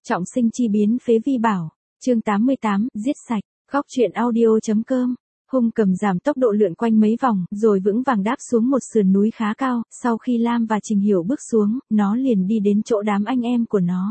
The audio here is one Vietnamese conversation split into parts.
Trọng sinh chi biến phế vi bảo. Chương 88, giết sạch. Góc truyện audio.com. Hung cầm giảm tốc độ lượn quanh mấy vòng, rồi vững vàng đáp xuống một sườn núi khá cao. Sau khi Lam và Trình Hiểu bước xuống, nó liền đi đến chỗ đám anh em của nó.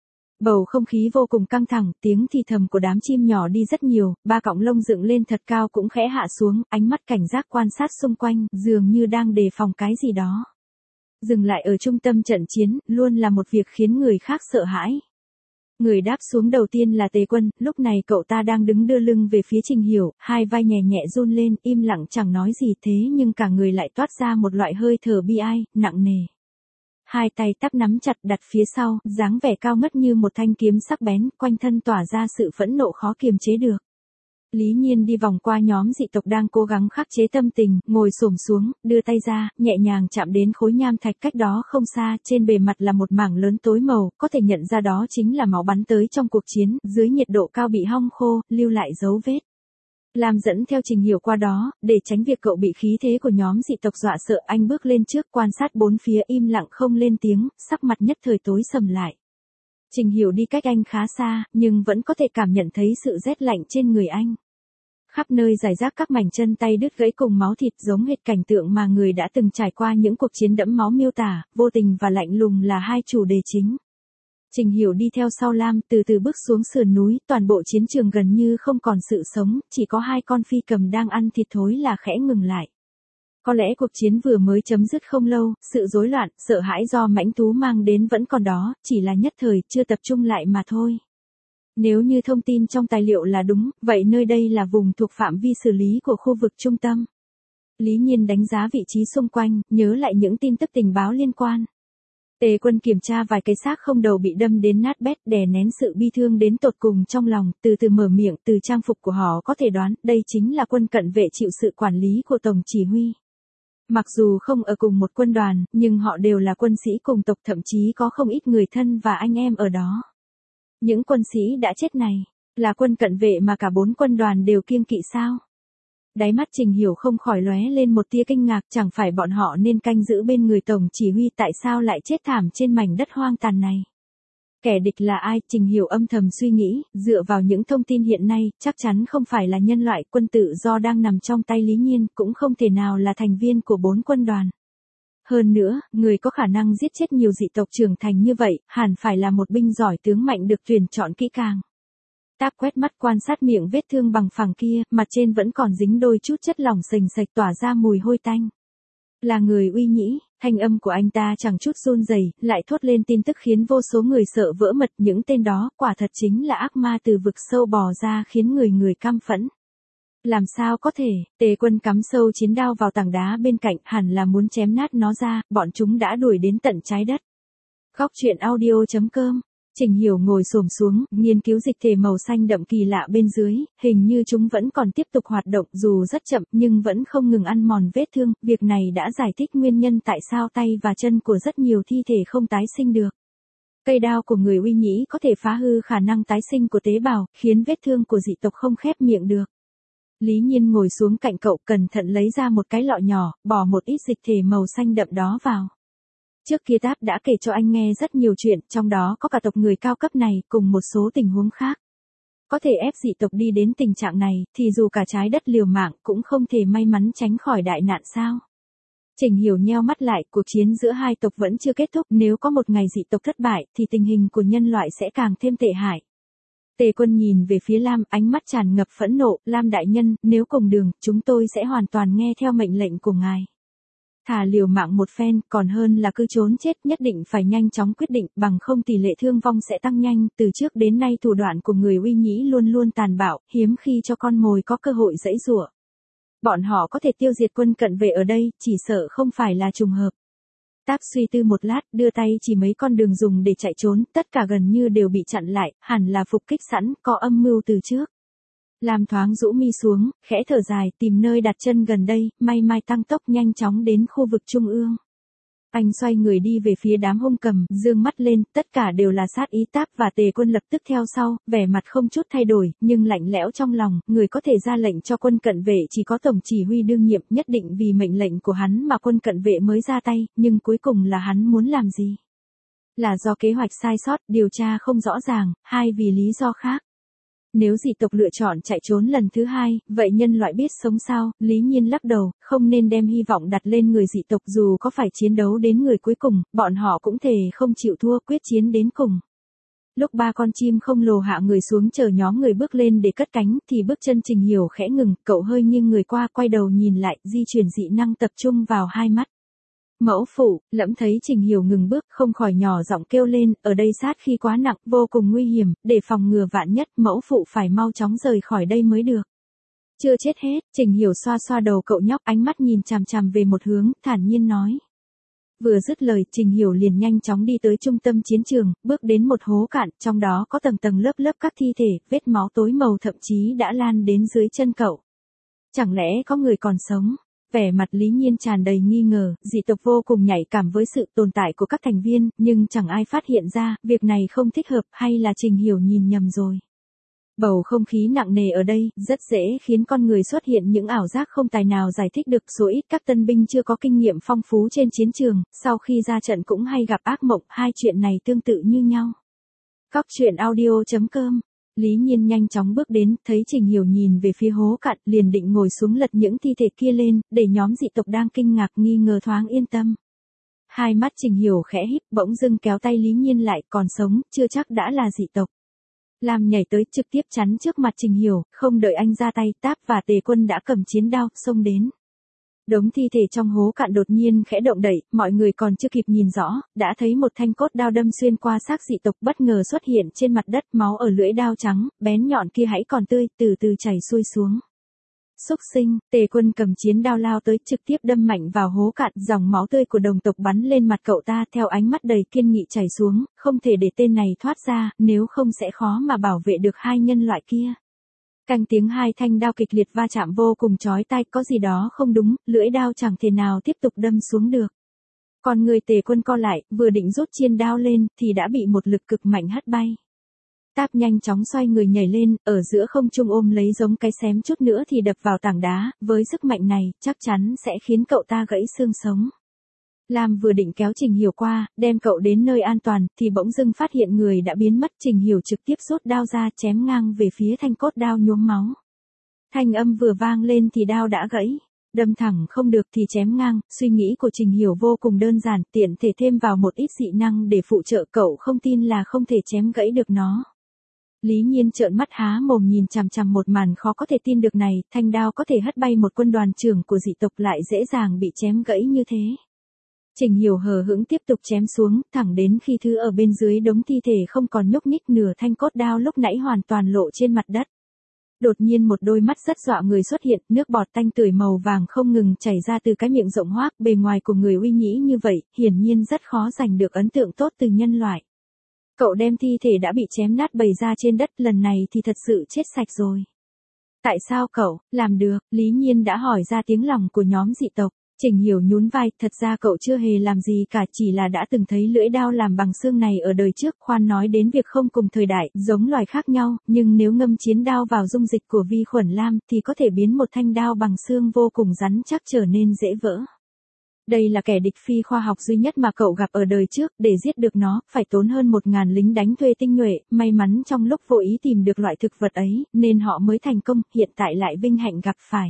Bầu không khí vô cùng căng thẳng, tiếng thì thầm của đám chim nhỏ đi rất nhiều, ba cọng lông dựng lên thật cao cũng khẽ hạ xuống, ánh mắt cảnh giác quan sát xung quanh, dường như đang đề phòng cái gì đó. Dừng lại ở trung tâm trận chiến, luôn là một việc khiến người khác sợ hãi. Người đáp xuống đầu tiên là Tề Quân, lúc này cậu ta đang đứng đưa lưng về phía Trình Hiểu, hai vai nhẹ nhẹ run lên, im lặng chẳng nói gì thế nhưng cả người lại toát ra một loại hơi thở bi ai, nặng nề. Hai tay tắp nắm chặt đặt phía sau, dáng vẻ cao ngất như một thanh kiếm sắc bén, quanh thân tỏa ra sự phẫn nộ khó kiềm chế được. Lý Nhiên đi vòng qua nhóm dị tộc đang cố gắng khắc chế tâm tình, ngồi xổm xuống, đưa tay ra, nhẹ nhàng chạm đến khối nham thạch cách đó không xa, trên bề mặt là một mảng lớn tối màu, có thể nhận ra đó chính là máu bắn tới trong cuộc chiến, dưới nhiệt độ cao bị hong khô, lưu lại dấu vết. Lam dẫn theo Trình Hiểu qua đó, để tránh việc cậu bị khí thế của nhóm dị tộc dọa sợ, anh bước lên trước quan sát bốn phía im lặng không lên tiếng, sắc mặt nhất thời tối sầm lại. Trình Hiểu đi cách anh khá xa, nhưng vẫn có thể cảm nhận thấy sự rét lạnh trên người anh. Khắp nơi rải rác các mảnh chân tay đứt gãy cùng máu thịt giống hệt cảnh tượng mà người đã từng trải qua những cuộc chiến đẫm máu miêu tả, vô tình và lạnh lùng là hai chủ đề chính. Trình Hiểu đi theo sau Lam, từ từ bước xuống sườn núi, toàn bộ chiến trường gần như không còn sự sống, chỉ có hai con phi cầm đang ăn thịt thối là khẽ ngừng lại. Có lẽ cuộc chiến vừa mới chấm dứt không lâu, sự rối loạn, sợ hãi do mãnh thú mang đến vẫn còn đó, chỉ là nhất thời, chưa tập trung lại mà thôi. Nếu như thông tin trong tài liệu là đúng, vậy nơi đây là vùng thuộc phạm vi xử lý của khu vực trung tâm. Lý Nhiên đánh giá vị trí xung quanh, nhớ lại những tin tức tình báo liên quan. Tề Quân kiểm tra vài cái xác không đầu bị đâm đến nát bét, đè nén sự bi thương đến tột cùng trong lòng, từ từ mở miệng, từ trang phục của họ có thể đoán, đây chính là quân cận vệ chịu sự quản lý của Tổng Chỉ huy. Mặc dù không ở cùng một quân đoàn, nhưng họ đều là quân sĩ cùng tộc, thậm chí có không ít người thân và anh em ở đó. Những quân sĩ đã chết này, là quân cận vệ mà cả 4 quân đoàn đều kiêng kỵ sao? Đáy mắt Trình Hiểu không khỏi lóe lên một tia kinh ngạc, chẳng phải bọn họ nên canh giữ bên người Tổng Chỉ huy, tại sao lại chết thảm trên mảnh đất hoang tàn này? Kẻ địch là ai? Trình Hiểu âm thầm suy nghĩ, dựa vào những thông tin hiện nay, chắc chắn không phải là nhân loại, quân tự do đang nằm trong tay Lý Nhiên, cũng không thể nào là thành viên của 4 quân đoàn. Hơn nữa, người có khả năng giết chết nhiều dị tộc trưởng thành như vậy, hẳn phải là một binh giỏi tướng mạnh được tuyển chọn kỹ càng. Táp quét mắt quan sát miệng vết thương bằng phẳng kia, mặt trên vẫn còn dính đôi chút chất lỏng sềnh sạch tỏa ra mùi hôi tanh. Là người Uy Nhĩ, thanh âm của anh ta chẳng chút run rẩy, lại thốt lên tin tức khiến vô số người sợ vỡ mật, những tên đó quả thật chính là ác ma từ vực sâu bò ra khiến người căm phẫn. Làm sao có thể? Tề Quân cắm sâu chiến đao vào tảng đá bên cạnh, hẳn là muốn chém nát nó ra, bọn chúng đã đuổi đến tận trái đất. Góc truyện audio.com. Trình Hiểu ngồi xổm xuống, nghiên cứu dịch thể màu xanh đậm kỳ lạ bên dưới, hình như chúng vẫn còn tiếp tục hoạt động, dù rất chậm nhưng vẫn không ngừng ăn mòn vết thương, việc này đã giải thích nguyên nhân tại sao tay và chân của rất nhiều thi thể không tái sinh được. Cây đao của người Uy Nhĩ có thể phá hư khả năng tái sinh của tế bào, khiến vết thương của dị tộc không khép miệng được. Lý Nhiên ngồi xuống cạnh cậu, cẩn thận lấy ra một cái lọ nhỏ, bỏ một ít dịch thể màu xanh đậm đó vào. Trước kia Táp đã kể cho anh nghe rất nhiều chuyện, trong đó có cả tộc người cao cấp này, cùng một số tình huống khác. Có thể ép dị tộc đi đến tình trạng này, thì dù cả trái đất liều mạng, cũng không thể may mắn tránh khỏi đại nạn sao. Trình Hiểu nheo mắt lại, cuộc chiến giữa hai tộc vẫn chưa kết thúc, nếu có một ngày dị tộc thất bại, thì tình hình của nhân loại sẽ càng thêm tệ hại. Tề Quân nhìn về phía Lam, ánh mắt tràn ngập phẫn nộ, Lam đại nhân, nếu cùng đường, chúng tôi sẽ hoàn toàn nghe theo mệnh lệnh của ngài. Thà liều mạng một phen, còn hơn là cứ trốn chết, nhất định phải nhanh chóng quyết định, bằng không tỷ lệ thương vong sẽ tăng nhanh, từ trước đến nay thủ đoạn của người Uy Nhĩ luôn luôn tàn bạo, hiếm khi cho con mồi có cơ hội giãy giụa. Bọn họ có thể tiêu diệt quân cận vệ ở đây, chỉ sợ không phải là trùng hợp. Táp suy tư một lát, đưa tay chỉ mấy con đường dùng để chạy trốn, tất cả gần như đều bị chặn lại, hẳn là phục kích sẵn, có âm mưu từ trước. Lam thoáng rũ mi xuống, khẽ thở dài, tìm nơi đặt chân gần đây, may tăng tốc nhanh chóng đến khu vực trung ương. Anh xoay người đi về phía đám hung cầm, dương mắt lên, tất cả đều là sát ý. Táp và Tề Quân lập tức theo sau, vẻ mặt không chút thay đổi, nhưng lạnh lẽo trong lòng, người có thể ra lệnh cho quân cận vệ chỉ có Tổng Chỉ huy đương nhiệm, nhất định vì mệnh lệnh của hắn mà quân cận vệ mới ra tay, nhưng cuối cùng là hắn muốn làm gì? Là do kế hoạch sai sót, điều tra không rõ ràng, hay vì lý do khác. Nếu dị tộc lựa chọn chạy trốn lần thứ hai, vậy nhân loại biết sống sao? Lý Nhiên lắc đầu, không nên đem hy vọng đặt lên người dị tộc, dù có phải chiến đấu đến người cuối cùng, bọn họ cũng thề không chịu thua, quyết chiến đến cùng. Lúc ba con chim không lồ hạ người xuống chờ nhóm người bước lên để cất cánh, thì bước chân Trình Hiểu khẽ ngừng, cậu hơi nghiêng người qua, quay đầu nhìn lại, di chuyển dị năng tập trung vào hai mắt. Mẫu phụ, Lẫm thấy Trình Hiểu ngừng bước, không khỏi nhỏ giọng kêu lên, ở đây sát khí quá nặng, vô cùng nguy hiểm, để phòng ngừa vạn nhất, mẫu phụ phải mau chóng rời khỏi đây mới được. Chưa chết hết, Trình Hiểu xoa xoa đầu cậu nhóc, ánh mắt nhìn chằm chằm về một hướng, thản nhiên nói. Vừa dứt lời, Trình Hiểu liền nhanh chóng đi tới trung tâm chiến trường, bước đến một hố cạn, trong đó có tầng tầng lớp lớp các thi thể, vết máu tối màu thậm chí đã lan đến dưới chân cậu. Chẳng lẽ có người còn sống? Vẻ mặt Lý Nhiên tràn đầy nghi ngờ, dị tộc vô cùng nhạy cảm với sự tồn tại của các thành viên, nhưng chẳng ai phát hiện ra, việc này không thích hợp, hay là Trình Hiểu nhìn nhầm rồi. Bầu không khí nặng nề ở đây, rất dễ khiến con người xuất hiện những ảo giác không tài nào giải thích được. Số ít các tân binh chưa có kinh nghiệm phong phú trên chiến trường, sau khi ra trận cũng hay gặp ác mộng, hai chuyện này tương tự như nhau. Góc truyện audio.com. Lý Nhiên nhanh chóng bước đến, thấy Trình Hiểu nhìn về phía hố cạn, liền định ngồi xuống lật những thi thể kia lên, để nhóm dị tộc đang kinh ngạc nghi ngờ thoáng yên tâm. Hai mắt Trình Hiểu khẽ híp, bỗng dưng kéo tay Lý Nhiên lại, còn sống, chưa chắc đã là dị tộc. Lam nhảy tới trực tiếp chắn trước mặt Trình Hiểu, không đợi anh ra tay, Táp và Tề Quân đã cầm chiến đao, xông đến. Đống thi thể trong hố cạn đột nhiên khẽ động đậy, mọi người còn chưa kịp nhìn rõ, đã thấy một thanh cốt đao đâm xuyên qua xác dị tộc bất ngờ xuất hiện trên mặt đất, máu ở lưỡi đao trắng, bén nhọn kia hãy còn tươi, từ từ chảy xuôi xuống. Xúc sinh, Tề Quân cầm chiến đao lao tới, trực tiếp đâm mạnh vào hố cạn, dòng máu tươi của đồng tộc bắn lên mặt cậu ta, theo ánh mắt đầy kiên nghị chảy xuống, không thể để tên này thoát ra, nếu không sẽ khó mà bảo vệ được hai nhân loại kia. Canh tiếng hai thanh đao kịch liệt va chạm vô cùng chói tai, có gì đó không đúng, lưỡi đao chẳng thể nào tiếp tục đâm xuống được. Còn người Tề Quân co lại, vừa định rút chiên đao lên, thì đã bị một lực cực mạnh hất bay. Táp nhanh chóng xoay người nhảy lên, ở giữa không trung ôm lấy giống cái xém chút nữa thì đập vào tảng đá, với sức mạnh này, chắc chắn sẽ khiến cậu ta gãy xương sống. Lam vừa định kéo Trình Hiểu qua, đem cậu đến nơi an toàn, thì bỗng dưng phát hiện người đã biến mất. Trình Hiểu trực tiếp rút đao ra, chém ngang về phía thanh cốt đao nhuốm máu. Thanh âm vừa vang lên thì đao đã gãy. Đâm thẳng không được thì chém ngang, suy nghĩ của Trình Hiểu vô cùng đơn giản, tiện thể thêm vào một ít dị năng để phụ trợ, cậu không tin là không thể chém gãy được nó. Lý Nhiên trợn mắt há mồm nhìn chằm chằm một màn khó có thể tin được này, thanh đao có thể hất bay một quân đoàn trưởng của dị tộc lại dễ dàng bị chém gãy như thế. Trình Hiểu hờ hững tiếp tục chém xuống, thẳng đến khi thứ ở bên dưới đống thi thể không còn nhúc nhích, nửa thanh cốt đao lúc nãy hoàn toàn lộ trên mặt đất. Đột nhiên một đôi mắt rất dọa người xuất hiện, nước bọt tanh tưởi màu vàng không ngừng chảy ra từ cái miệng rộng hoác, bề ngoài của người uy nhĩ như vậy, hiển nhiên rất khó giành được ấn tượng tốt từ nhân loại. Cậu đem thi thể đã bị chém nát bày ra trên đất, lần này thì thật sự chết sạch rồi. Tại sao cậu làm được? Lý Nhiên đã hỏi ra tiếng lòng của nhóm dị tộc. Trình Hiểu nhún vai, thật ra cậu chưa hề làm gì cả, chỉ là đã từng thấy lưỡi đao làm bằng xương này ở đời trước, khoan nói đến việc không cùng thời đại, giống loài khác nhau, nhưng nếu ngâm chiến đao vào dung dịch của vi khuẩn lam, thì có thể biến một thanh đao bằng xương vô cùng rắn chắc trở nên dễ vỡ. Đây là kẻ địch phi khoa học duy nhất mà cậu gặp ở đời trước, để giết được nó, phải tốn hơn 1000 lính đánh thuê tinh nhuệ, may mắn trong lúc vô ý tìm được loại thực vật ấy, nên họ mới thành công, hiện tại lại vinh hạnh gặp phải.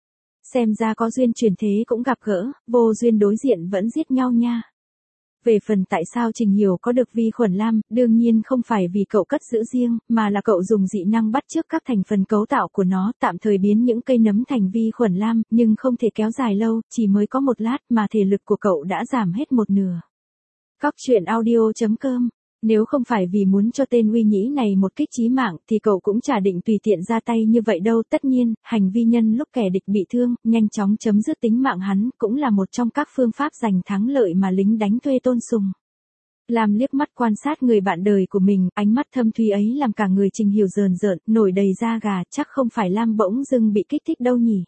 Xem ra có duyên truyền thế cũng gặp gỡ, vô duyên đối diện vẫn giết nhau nha. Về phần tại sao Trình Hiểu có được vi khuẩn lam, đương nhiên không phải vì cậu cất giữ riêng, mà là cậu dùng dị năng bắt chước các thành phần cấu tạo của nó, tạm thời biến những cây nấm thành vi khuẩn lam, nhưng không thể kéo dài lâu, chỉ mới có một lát mà thể lực của cậu đã giảm hết một nửa. Góc truyện audio.com. Nếu không phải vì muốn cho tên uy nhĩ này một kích chí mạng, thì cậu cũng chả định tùy tiện ra tay như vậy đâu. Tất nhiên, hành vi nhân lúc kẻ địch bị thương, nhanh chóng chấm dứt tính mạng hắn, cũng là một trong các phương pháp giành thắng lợi mà lính đánh thuê tôn sùng. Lam liếc mắt quan sát người bạn đời của mình, ánh mắt thâm thúy ấy làm cả người Trình Hiểu rờn rợn, nổi đầy da gà, chắc không phải Lam bỗng dưng bị kích thích đâu nhỉ.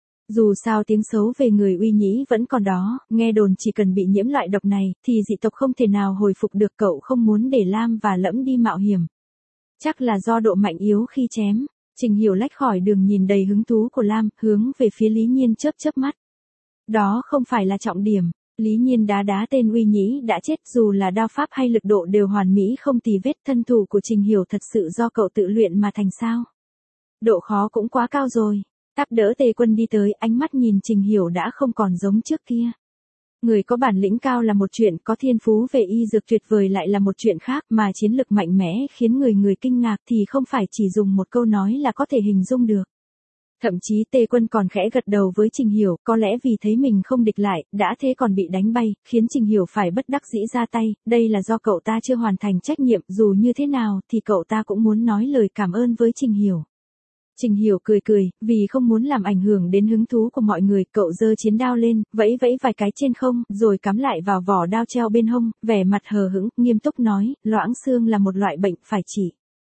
Dù sao tiếng xấu về người uy nhĩ vẫn còn đó, nghe đồn chỉ cần bị nhiễm loại độc này, thì dị tộc không thể nào hồi phục được, cậu không muốn để Lam và Lẫm đi mạo hiểm. Chắc là do độ mạnh yếu khi chém. Trình Hiểu lách khỏi đường nhìn đầy hứng thú của Lam, hướng về phía Lý Nhiên chớp chớp mắt. Đó không phải là trọng điểm. Lý Nhiên đá đá tên Uy Nhĩ đã chết, dù là đao pháp hay lực độ đều hoàn mỹ không tì vết, thân thủ của Trình Hiểu thật sự do cậu tự luyện mà thành sao? Độ khó cũng quá cao rồi. Đáp đỡ Tề Quân đi tới, ánh mắt nhìn Trình Hiểu đã không còn giống trước kia. Người có bản lĩnh cao là một chuyện, có thiên phú về y dược tuyệt vời lại là một chuyện khác, mà chiến lực mạnh mẽ khiến người kinh ngạc thì không phải chỉ dùng một câu nói là có thể hình dung được. Thậm chí Tề Quân còn khẽ gật đầu với Trình Hiểu, có lẽ vì thấy mình không địch lại, đã thế còn bị đánh bay, khiến Trình Hiểu phải bất đắc dĩ ra tay, đây là do cậu ta chưa hoàn thành trách nhiệm, dù như thế nào thì cậu ta cũng muốn nói lời cảm ơn với Trình Hiểu. Trình Hiểu cười cười, vì không muốn làm ảnh hưởng đến hứng thú của mọi người, cậu giơ chiến đao lên, vẫy vẫy vài cái trên không, rồi cắm lại vào vỏ đao treo bên hông, vẻ mặt hờ hững, nghiêm túc nói, loãng xương là một loại bệnh phải trị.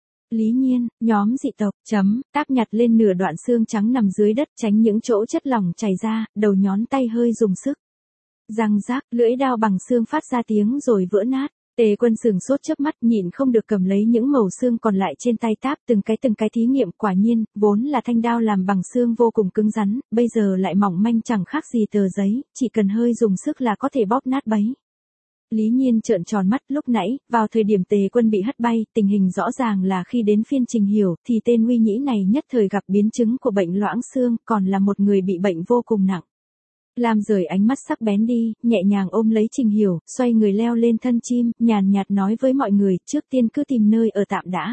Lý Nhiên, nhóm dị tộc, táp nhặt lên nửa đoạn xương trắng nằm dưới đất, tránh những chỗ chất lỏng chảy ra, đầu nhón tay hơi dùng sức. Răng rác, lưỡi đao bằng xương phát ra tiếng rồi vỡ nát. Tề Quân sừng sốt chớp mắt, nhịn không được cầm lấy những mẩu xương còn lại trên tay táp từng cái thí nghiệm, quả nhiên, vốn là thanh đao làm bằng xương vô cùng cứng rắn, bây giờ lại mỏng manh chẳng khác gì tờ giấy, chỉ cần hơi dùng sức là có thể bóp nát bấy. Lý Nhiên trợn tròn mắt, lúc nãy, vào thời điểm Tề Quân bị hất bay, tình hình rõ ràng là khi đến phiên Trình Hiểu, thì tên Uy Nhĩ này nhất thời gặp biến chứng của bệnh loãng xương, còn là một người bị bệnh vô cùng nặng. Lam rời ánh mắt sắc bén đi, nhẹ nhàng ôm lấy Trình Hiểu, xoay người leo lên thân chim, nhàn nhạt nói với mọi người, trước tiên cứ tìm nơi ở tạm đã.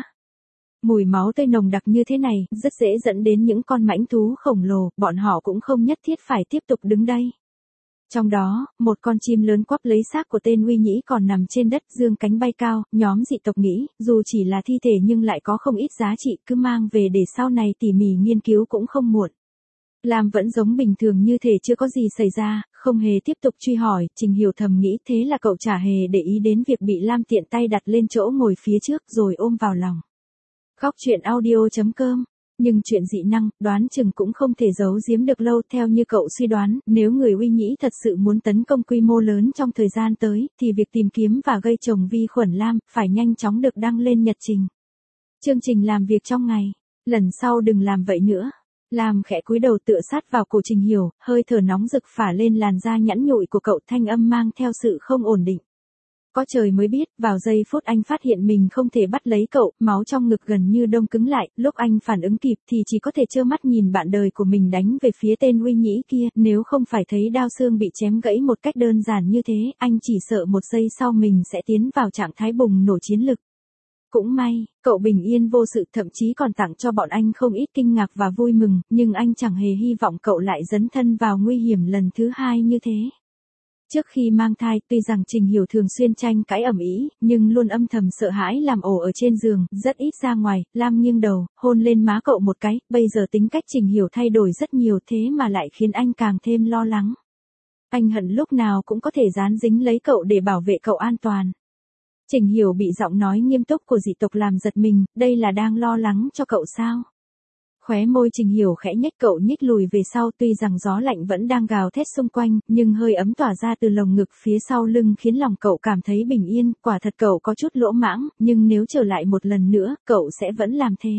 Mùi máu tươi nồng đặc như thế này, rất dễ dẫn đến những con mãnh thú khổng lồ, bọn họ cũng không nhất thiết phải tiếp tục đứng đây. Trong đó, một con chim lớn quắp lấy xác của tên Uy Nhĩ còn nằm trên đất, dương cánh bay cao, nhóm dị tộc nghĩ, dù chỉ là thi thể nhưng lại có không ít giá trị, cứ mang về để sau này tỉ mỉ nghiên cứu cũng không muộn. Lam vẫn giống bình thường như thể chưa có gì xảy ra, không hề tiếp tục truy hỏi, Trình Hiểu thầm nghĩ thế là cậu chả hề để ý đến việc bị Lam tiện tay đặt lên chỗ ngồi phía trước rồi ôm vào lòng. Khóc chuyện audio.com. Nhưng chuyện dị năng, đoán chừng cũng không thể giấu giếm được lâu, theo như cậu suy đoán, nếu người Uy Nhĩ thật sự muốn tấn công quy mô lớn trong thời gian tới, thì việc tìm kiếm và gây trồng vi khuẩn Lam, phải nhanh chóng được đăng lên nhật trình. Chương trình làm việc trong ngày. Lần sau đừng làm vậy nữa. Lam khẽ cúi đầu tựa sát vào cổ Trình Hiểu, hơi thở nóng rực phả lên làn da nhẵn nhụi của cậu, thanh âm mang theo sự không ổn định. Có trời mới biết, vào giây phút anh phát hiện mình không thể bắt lấy cậu, máu trong ngực gần như đông cứng lại, lúc anh phản ứng kịp thì chỉ có thể trơ mắt nhìn bạn đời của mình đánh về phía tên Uy Nhĩ kia, nếu không phải thấy đao xương bị chém gãy một cách đơn giản như thế, anh chỉ sợ một giây sau mình sẽ tiến vào trạng thái bùng nổ chiến lực. Cũng may, cậu bình yên vô sự, thậm chí còn tặng cho bọn anh không ít kinh ngạc và vui mừng, nhưng anh chẳng hề hy vọng cậu lại dấn thân vào nguy hiểm lần thứ hai như thế. Trước khi mang thai, tuy rằng Trình Hiểu thường xuyên tranh cãi ầm ĩ, nhưng luôn âm thầm sợ hãi làm ổ ở trên giường, rất ít ra ngoài. Lam nghiêng đầu, hôn lên má cậu một cái, bây giờ tính cách Trình Hiểu thay đổi rất nhiều, thế mà lại khiến anh càng thêm lo lắng. Anh hận lúc nào cũng có thể dán dính lấy cậu để bảo vệ cậu an toàn. Trình Hiểu bị giọng nói nghiêm túc của dị tộc làm giật mình, đây là đang lo lắng cho cậu sao? Khóe môi Trình Hiểu khẽ nhếch, cậu nhích lùi về sau, tuy rằng gió lạnh vẫn đang gào thét xung quanh, nhưng hơi ấm tỏa ra từ lồng ngực phía sau lưng khiến lòng cậu cảm thấy bình yên, quả thật cậu có chút lỗ mãng, nhưng nếu trở lại một lần nữa, cậu sẽ vẫn làm thế.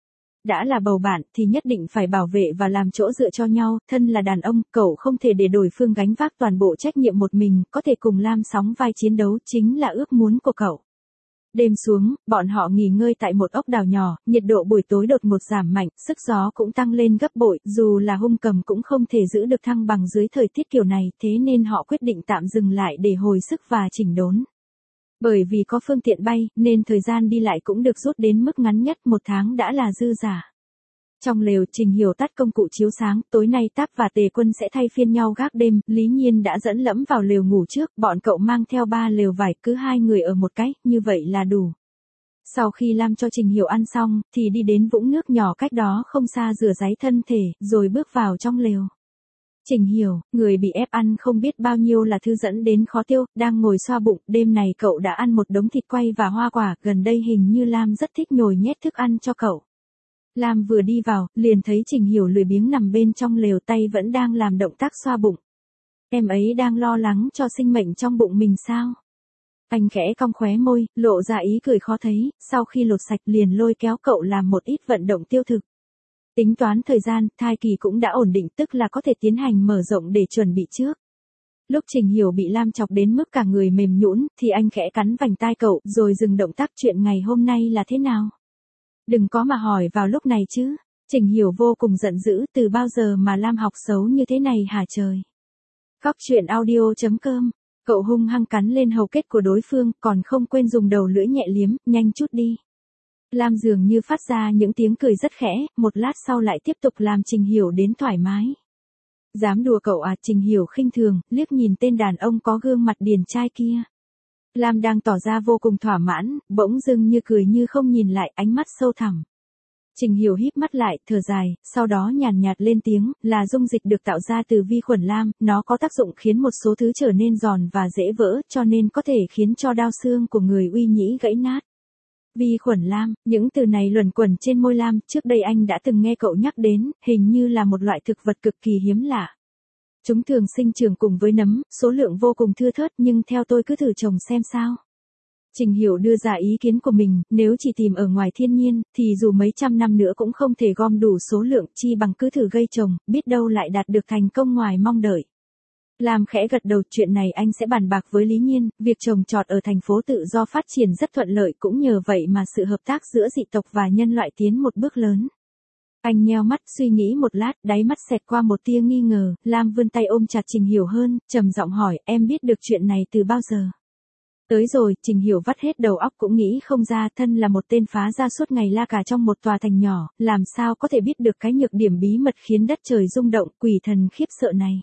Đã là bầu bạn thì nhất định phải bảo vệ và làm chỗ dựa cho nhau, thân là đàn ông, cậu không thể để đối phương gánh vác toàn bộ trách nhiệm một mình, có thể cùng Lam sóng vai chiến đấu chính là ước muốn của cậu. Đêm xuống, bọn họ nghỉ ngơi tại một ốc đảo nhỏ, nhiệt độ buổi tối đột ngột giảm mạnh, sức gió cũng tăng lên gấp bội, dù là Hung Cầm cũng không thể giữ được thăng bằng dưới thời tiết kiểu này, thế nên họ quyết định tạm dừng lại để hồi sức và chỉnh đốn. Bởi vì có phương tiện bay, nên thời gian đi lại cũng được rút đến mức ngắn nhất, 1 tháng đã là dư giả. Trong lều, Trình Hiểu tắt công cụ chiếu sáng, tối nay Táp và Tề Quân sẽ thay phiên nhau gác đêm, Lý Nhiên đã dẫn Lẫm vào lều ngủ trước, bọn cậu mang theo 3 lều vải, cứ 2 người ở một cái, như vậy là đủ. Sau khi Lam cho Trình Hiểu ăn xong, thì đi đến vũng nước nhỏ cách đó không xa rửa ráy thân thể, rồi bước vào trong lều. Trình Hiểu, người bị ép ăn không biết bao nhiêu là thứ dẫn đến khó tiêu, đang ngồi xoa bụng, đêm này cậu đã ăn một đống thịt quay và hoa quả, gần đây hình như Lam rất thích nhồi nhét thức ăn cho cậu. Lam vừa đi vào, liền thấy Trình Hiểu lười biếng nằm bên trong lều, tay vẫn đang làm động tác xoa bụng. Em ấy đang lo lắng cho sinh mệnh trong bụng mình sao? Anh khẽ cong khóe môi, lộ ra ý cười khó thấy, sau khi lột sạch liền lôi kéo cậu làm một ít vận động tiêu thực. Tính toán thời gian, thai kỳ cũng đã ổn định, tức là có thể tiến hành mở rộng để chuẩn bị trước. Lúc Trình Hiểu bị Lam chọc đến mức cả người mềm nhũn, thì anh khẽ cắn vành tai cậu, rồi dừng động tác. Chuyện ngày hôm nay là thế nào? Đừng có mà hỏi vào lúc này chứ. Trình Hiểu vô cùng giận dữ, từ bao giờ mà Lam học xấu như thế này hả trời? Khóc chuyện audio.com. Cậu hung hăng cắn lên hầu kết của đối phương, còn không quên dùng đầu lưỡi nhẹ liếm, nhanh chút đi. Lam dường như phát ra những tiếng cười rất khẽ, một lát sau lại tiếp tục làm Trình Hiểu đến thoải mái. Dám đùa cậu à? Trình Hiểu khinh thường, liếc nhìn tên đàn ông có gương mặt điển trai kia. Lam đang tỏ ra vô cùng thỏa mãn, bỗng dưng như cười như không nhìn lại, ánh mắt sâu thẳm. Trình Hiểu híp mắt lại, thở dài, sau đó nhàn nhạt lên tiếng, là dung dịch được tạo ra từ vi khuẩn Lam, nó có tác dụng khiến một số thứ trở nên giòn và dễ vỡ, cho nên có thể khiến cho đao xương của người Uy Nhĩ gãy nát. Vi khuẩn Lam, những từ này luẩn quẩn trên môi Lam, trước đây anh đã từng nghe cậu nhắc đến, hình như là một loại thực vật cực kỳ hiếm lạ. Chúng thường sinh trưởng cùng với nấm, số lượng vô cùng thưa thớt, nhưng theo tôi cứ thử trồng xem sao. Trình Hiểu đưa ra ý kiến của mình, nếu chỉ tìm ở ngoài thiên nhiên, thì dù mấy trăm năm nữa cũng không thể gom đủ số lượng, chi bằng cứ thử gây trồng, biết đâu lại đạt được thành công ngoài mong đợi. Lam khẽ gật đầu, chuyện này anh sẽ bàn bạc với Lý Nhiên, việc trồng trọt ở thành phố tự do phát triển rất thuận lợi, cũng nhờ vậy mà sự hợp tác giữa dị tộc và nhân loại tiến một bước lớn. Anh nheo mắt suy nghĩ một lát, đáy mắt xẹt qua một tia nghi ngờ, Lam vươn tay ôm chặt Trình Hiểu hơn, trầm giọng hỏi, em biết được chuyện này từ bao giờ? Tới rồi, Trình Hiểu vắt hết đầu óc cũng nghĩ không ra, thân là một tên phá ra suốt ngày la cà trong một tòa thành nhỏ, làm sao có thể biết được cái nhược điểm bí mật khiến đất trời rung động, quỷ thần khiếp sợ này.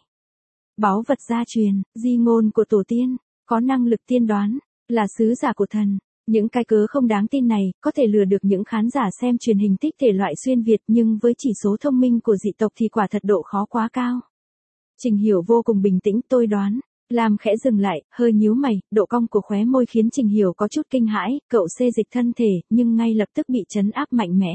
Báu vật gia truyền, di ngôn của tổ tiên, có năng lực tiên đoán, là sứ giả của thần. Những cái cớ không đáng tin này, có thể lừa được những khán giả xem truyền hình thích thể loại xuyên Việt, nhưng với chỉ số thông minh của dị tộc thì quả thật độ khó quá cao. Trình Hiểu vô cùng bình tĩnh, tôi đoán. Lam khẽ dừng lại, hơi nhíu mày, độ cong của khóe môi khiến Trình Hiểu có chút kinh hãi, cậu xê dịch thân thể, nhưng ngay lập tức bị trấn áp mạnh mẽ.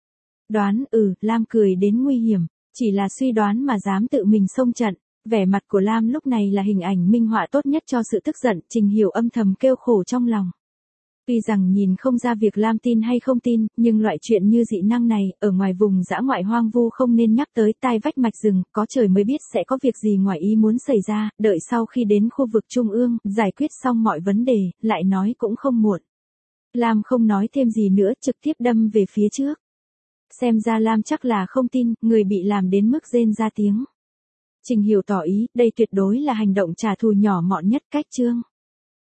Đoán, Lam cười đến nguy hiểm, chỉ là suy đoán mà dám tự mình xông trận. Vẻ mặt của Lam lúc này là hình ảnh minh họa tốt nhất cho sự tức giận, Trình Hiểu âm thầm kêu khổ trong lòng. Tuy rằng nhìn không ra việc Lam tin hay không tin, nhưng loại chuyện như dị năng này, ở ngoài vùng dã ngoại hoang vu không nên nhắc tới, tai vách mạch rừng, có trời mới biết sẽ có việc gì ngoài ý muốn xảy ra, đợi sau khi đến khu vực trung ương, giải quyết xong mọi vấn đề, lại nói cũng không muộn. Lam không nói thêm gì nữa, trực tiếp đâm về phía trước. Xem ra Lam chắc là không tin, người bị làm đến mức rên ra tiếng. Trình Hiểu tỏ ý, đây tuyệt đối là hành động trả thù nhỏ mọn nhất cách chương.